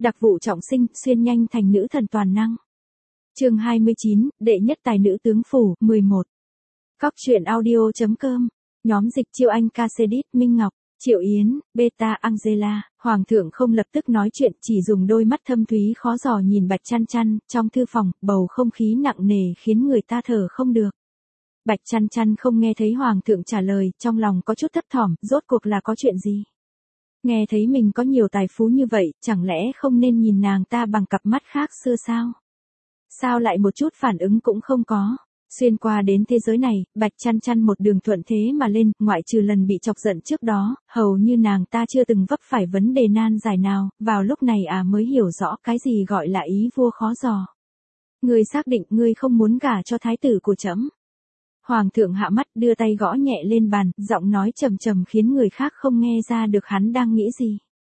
Đặc vụ trọng sinh, xuyên nhanh thành nữ thần toàn năng. Chương 29, đệ nhất tài nữ tướng phủ, 11. Cóc truyện audio.com. Nhóm dịch Chiêu Anh Casedit, Minh Ngọc, Triệu Yến, Beta Angela. Hoàng thượng không lập tức nói chuyện, chỉ dùng đôi mắt thâm thúy khó dò nhìn Bạch Chăn Chăn. Trong thư phòng, bầu không khí nặng nề khiến người ta thở không được. Bạch Chăn Chăn không nghe thấy Hoàng thượng trả lời, trong lòng có chút thấp thỏm, rốt cuộc là có chuyện gì? Nghe thấy mình có nhiều tài phú như vậy, chẳng lẽ không nên nhìn nàng ta bằng cặp mắt khác xưa sao? Sao lại một chút phản ứng cũng không có? Xuyên qua đến thế giới này, Bạch Chăn Chăn một đường thuận thế mà lên, ngoại trừ lần bị chọc giận trước đó, hầu như nàng ta chưa từng vấp phải vấn đề nan giải nào, vào lúc này mới hiểu rõ cái gì gọi là ý vua khó dò. Ngươi xác định ngươi không muốn gả cho thái tử của trẫm? Hoàng thượng hạ mắt đưa tay gõ nhẹ lên bàn, giọng nói trầm trầm khiến người khác không nghe ra được hắn đang nghĩ gì.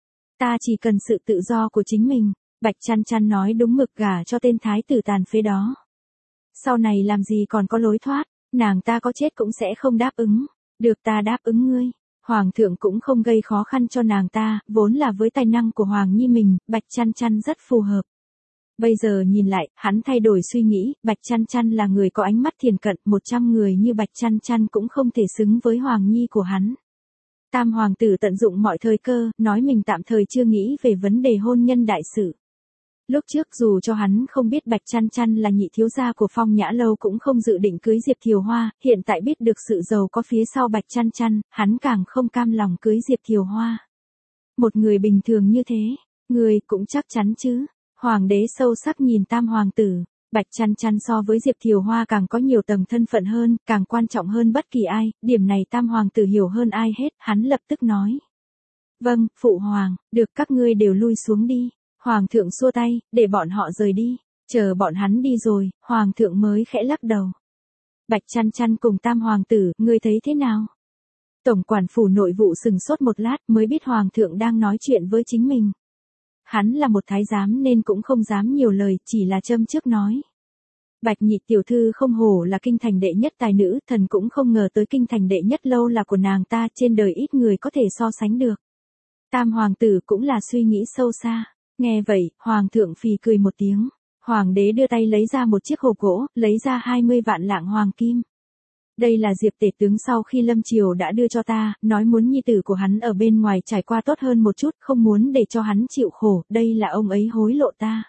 Ta chỉ cần sự tự do của chính mình. Bạch Chăn Chăn nói đúng mực, gả cho tên thái tử tàn phế đó. Sau này làm gì còn có lối thoát, nàng ta có chết cũng sẽ không đáp ứng. Được, ta đáp ứng ngươi. Hoàng thượng cũng không gây khó khăn cho nàng ta, vốn là với tài năng của Hoàng Nhi mình, Bạch Chăn Chăn rất phù hợp. Bây giờ nhìn lại, hắn thay đổi suy nghĩ, Bạch Chăn Chăn là người có ánh mắt thiền cận, 100 người như Bạch Chăn Chăn cũng không thể xứng với Hoàng Nhi của hắn. Tam hoàng tử tận dụng mọi thời cơ, nói mình tạm thời chưa nghĩ về vấn đề hôn nhân đại sự. Lúc trước dù cho hắn không biết Bạch Chăn Chăn là nhị thiếu gia của Phong Nhã Lâu cũng không dự định cưới Diệp Thiều Hoa, hiện tại biết được sự giàu có phía sau Bạch Chăn Chăn, hắn càng không cam lòng cưới Diệp Thiều Hoa. Một người bình thường như thế, người cũng chắc chắn chứ? Hoàng đế sâu sắc nhìn tam hoàng tử, Bạch Chăn Chăn so với Diệp Thiều Hoa càng có nhiều tầng thân phận hơn, càng quan trọng hơn bất kỳ ai, điểm này tam hoàng tử hiểu hơn ai hết, hắn lập tức nói. Vâng, phụ hoàng, được, các ngươi đều lui xuống đi. Hoàng thượng xua tay, để bọn họ rời đi, chờ bọn hắn đi rồi, hoàng thượng mới khẽ lắc đầu. Bạch Chăn Chăn cùng tam hoàng tử, ngươi thấy thế nào? Tổng quản phủ nội vụ sừng sốt một lát mới biết hoàng thượng đang nói chuyện với chính mình. Hắn là một thái giám nên cũng không dám nhiều lời, chỉ là châm trước nói. Bạch nhị tiểu thư không hổ là kinh thành đệ nhất tài nữ, thần cũng không ngờ tới kinh thành đệ nhất lâu là của nàng ta, trên đời ít người có thể so sánh được. Tam hoàng tử cũng là suy nghĩ sâu xa. Nghe vậy, hoàng thượng phì cười một tiếng. Hoàng đế đưa tay lấy ra một chiếc hộp gỗ, lấy ra 20 vạn lạng hoàng kim. Đây là Diệp tể tướng sau khi lâm triều đã đưa cho ta, nói muốn nhi tử của hắn ở bên ngoài trải qua tốt hơn một chút, không muốn để cho hắn chịu khổ, đây là ông ấy hối lộ ta.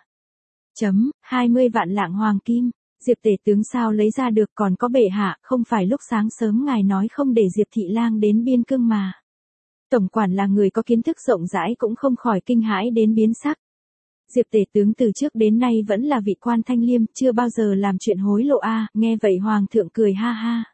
20 vạn lạng hoàng kim, Diệp tể tướng sao lấy ra được, còn có bệ hạ, không phải lúc sáng sớm ngài nói không để Diệp thị lang đến biên cương mà. Tổng quản là người có kiến thức rộng rãi cũng không khỏi kinh hãi đến biến sắc. Diệp tể tướng từ trước đến nay vẫn là vị quan thanh liêm, chưa bao giờ làm chuyện hối lộ nghe vậy hoàng thượng cười ha ha.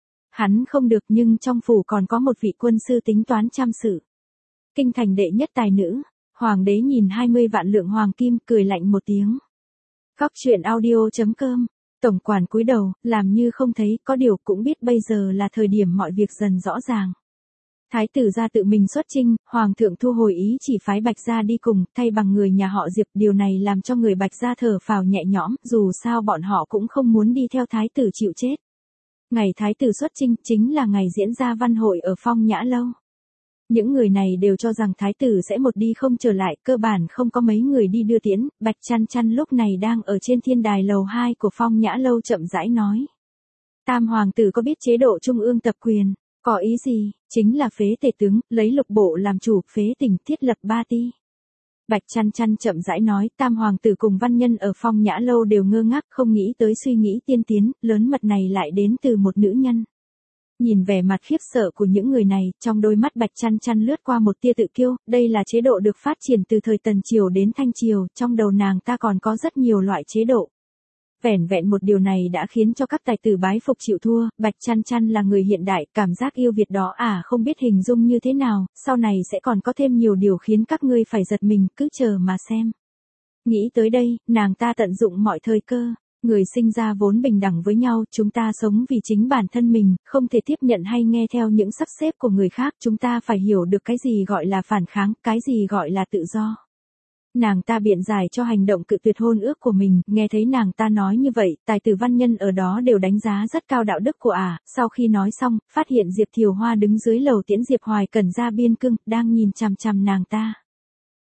Hắn không được, nhưng trong phủ còn có một vị quân sư tính toán trăm sự. Kinh thành đệ nhất tài nữ, hoàng đế nhìn 20 vạn lượng hoàng kim, cười lạnh một tiếng. Cóc truyện audio.com. Tổng quản cúi đầu, làm như không thấy, có điều cũng biết bây giờ là thời điểm mọi việc dần rõ ràng. Thái tử gia tự mình xuất chinh, hoàng thượng thu hồi ý chỉ phái Bạch gia đi cùng, thay bằng người nhà họ Diệp, điều này làm cho người Bạch gia thở phào nhẹ nhõm, dù sao bọn họ cũng không muốn đi theo thái tử chịu chết. Ngày thái tử xuất chinh chính là ngày diễn ra văn hội ở Phong Nhã Lâu. Những người này đều cho rằng thái tử sẽ một đi không trở lại, cơ bản không có mấy người đi đưa tiễn. Bạch Chăn Chăn lúc này đang ở trên thiên đài lầu 2 của Phong Nhã Lâu chậm rãi nói. Tam hoàng tử có biết chế độ trung ương tập quyền? Có ý gì? Chính là phế tể tướng, lấy lục bộ làm chủ, phế tỉnh, thiết lập 3 ti. Bạch Chăn Chăn chậm rãi nói, tam hoàng tử cùng văn nhân ở Phong Nhã Lâu đều ngơ ngác, không nghĩ tới suy nghĩ tiên tiến, lớn mật này lại đến từ một nữ nhân. Nhìn vẻ mặt khiếp sợ của những người này, trong đôi mắt Bạch Chăn Chăn lướt qua một tia tự kiêu, đây là chế độ được phát triển từ thời Tần Triều đến Thanh Triều, trong đầu nàng ta còn có rất nhiều loại chế độ. Vẻn vẹn một điều này đã khiến cho các tài tử bái phục chịu thua, Bạch Chăn Chăn là người hiện đại, cảm giác yêu Việt đó không biết hình dung như thế nào, sau này sẽ còn có thêm nhiều điều khiến các ngươi phải giật mình, cứ chờ mà xem. Nghĩ tới đây, nàng ta tận dụng mọi thời cơ, người sinh ra vốn bình đẳng với nhau, chúng ta sống vì chính bản thân mình, không thể tiếp nhận hay nghe theo những sắp xếp của người khác, chúng ta phải hiểu được cái gì gọi là phản kháng, cái gì gọi là tự do. Nàng ta biện giải cho hành động cự tuyệt hôn ước của mình, nghe thấy nàng ta nói như vậy, tài tử văn nhân ở đó đều đánh giá rất cao đạo đức của sau khi nói xong, phát hiện Diệp Thiều Hoa đứng dưới lầu tiễn Diệp Hoài Cẩn ra biên cương, đang nhìn chằm chằm nàng ta.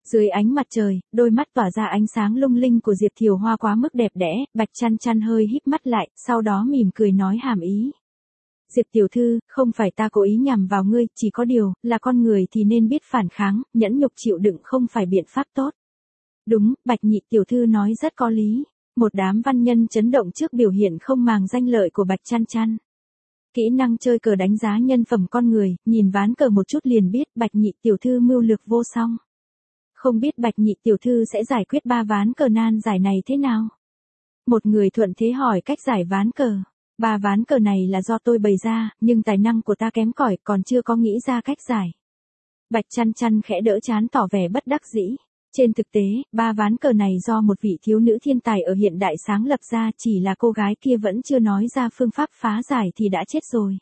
Dưới ánh mặt trời, đôi mắt tỏa ra ánh sáng lung linh của Diệp Thiều Hoa quá mức đẹp đẽ, Bạch Chăn Chăn hơi híp mắt lại, sau đó mỉm cười nói hàm ý. Diệp tiểu thư, không phải ta cố ý nhằm vào ngươi, chỉ có điều, là con người thì nên biết phản kháng, nhẫn nhục chịu đựng không phải biện pháp tốt. Đúng, Bạch nhị tiểu thư nói rất có lý. Một đám văn nhân chấn động trước biểu hiện không màng danh lợi của Bạch Chăn Chăn. Kỹ năng chơi cờ đánh giá nhân phẩm con người, nhìn ván cờ một chút liền biết Bạch nhị tiểu thư mưu lược vô song. Không biết Bạch nhị tiểu thư sẽ giải quyết 3 ván cờ nan giải này thế nào? Một người thuận thế hỏi cách giải ván cờ. 3 ván cờ này là do tôi bày ra, nhưng tài năng của ta kém cỏi còn chưa có nghĩ ra cách giải. Bạch Chăn Chăn khẽ đỡ chán tỏ vẻ bất đắc dĩ. Trên thực tế, 3 ván cờ này do một vị thiếu nữ thiên tài ở hiện đại sáng lập ra, chỉ là cô gái kia vẫn chưa nói ra phương pháp phá giải thì đã chết rồi.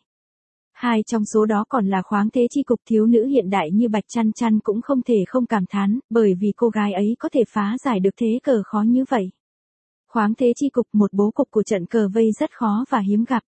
2 trong số đó còn là khoáng thế chi cục, thiếu nữ hiện đại như Bạch Chăn Chăn cũng không thể không cảm thán, bởi vì cô gái ấy có thể phá giải được thế cờ khó như vậy. Khoáng thế chi cục, một bố cục của trận cờ vây rất khó và hiếm gặp.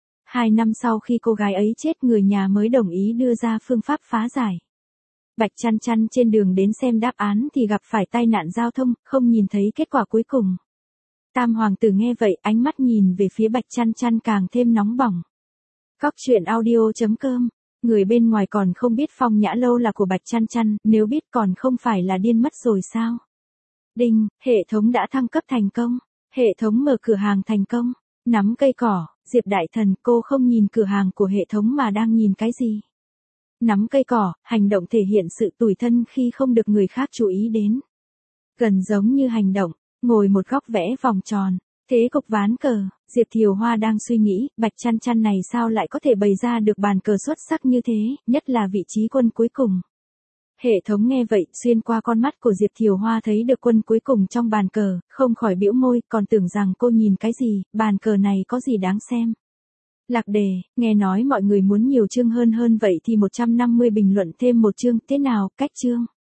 2 năm sau khi cô gái ấy chết, người nhà mới đồng ý đưa ra phương pháp phá giải. Bạch Chăn Chăn trên đường đến xem đáp án thì gặp phải tai nạn giao thông, không nhìn thấy kết quả cuối cùng. Tam hoàng tử nghe vậy, ánh mắt nhìn về phía Bạch Chăn Chăn càng thêm nóng bỏng. Góc truyện audio.com. Người bên ngoài còn không biết Phong Nhã Lâu là của Bạch Chăn Chăn, nếu biết còn không phải là điên mất rồi sao? Đinh, hệ thống đã thăng cấp thành công. Hệ thống mở cửa hàng thành công. Nắm cây cỏ, Diệp đại thần, cô không nhìn cửa hàng của hệ thống mà đang nhìn cái gì? Nắm cây cỏ, hành động thể hiện sự tủi thân khi không được người khác chú ý đến. Gần giống như hành động, ngồi một góc vẽ vòng tròn. Thế cục ván cờ, Diệp Thiều Hoa đang suy nghĩ, Bạch Chăn Chăn này sao lại có thể bày ra được bàn cờ xuất sắc như thế, nhất là vị trí quân cuối cùng. Hệ thống nghe vậy, xuyên qua con mắt của Diệp Thiều Hoa thấy được quân cuối cùng trong bàn cờ, không khỏi bĩu môi, còn tưởng rằng cô nhìn cái gì, bàn cờ này có gì đáng xem. Lạc đề, nghe nói mọi người muốn nhiều chương hơn vậy thì 150 bình luận thêm một chương, thế nào, cách chương.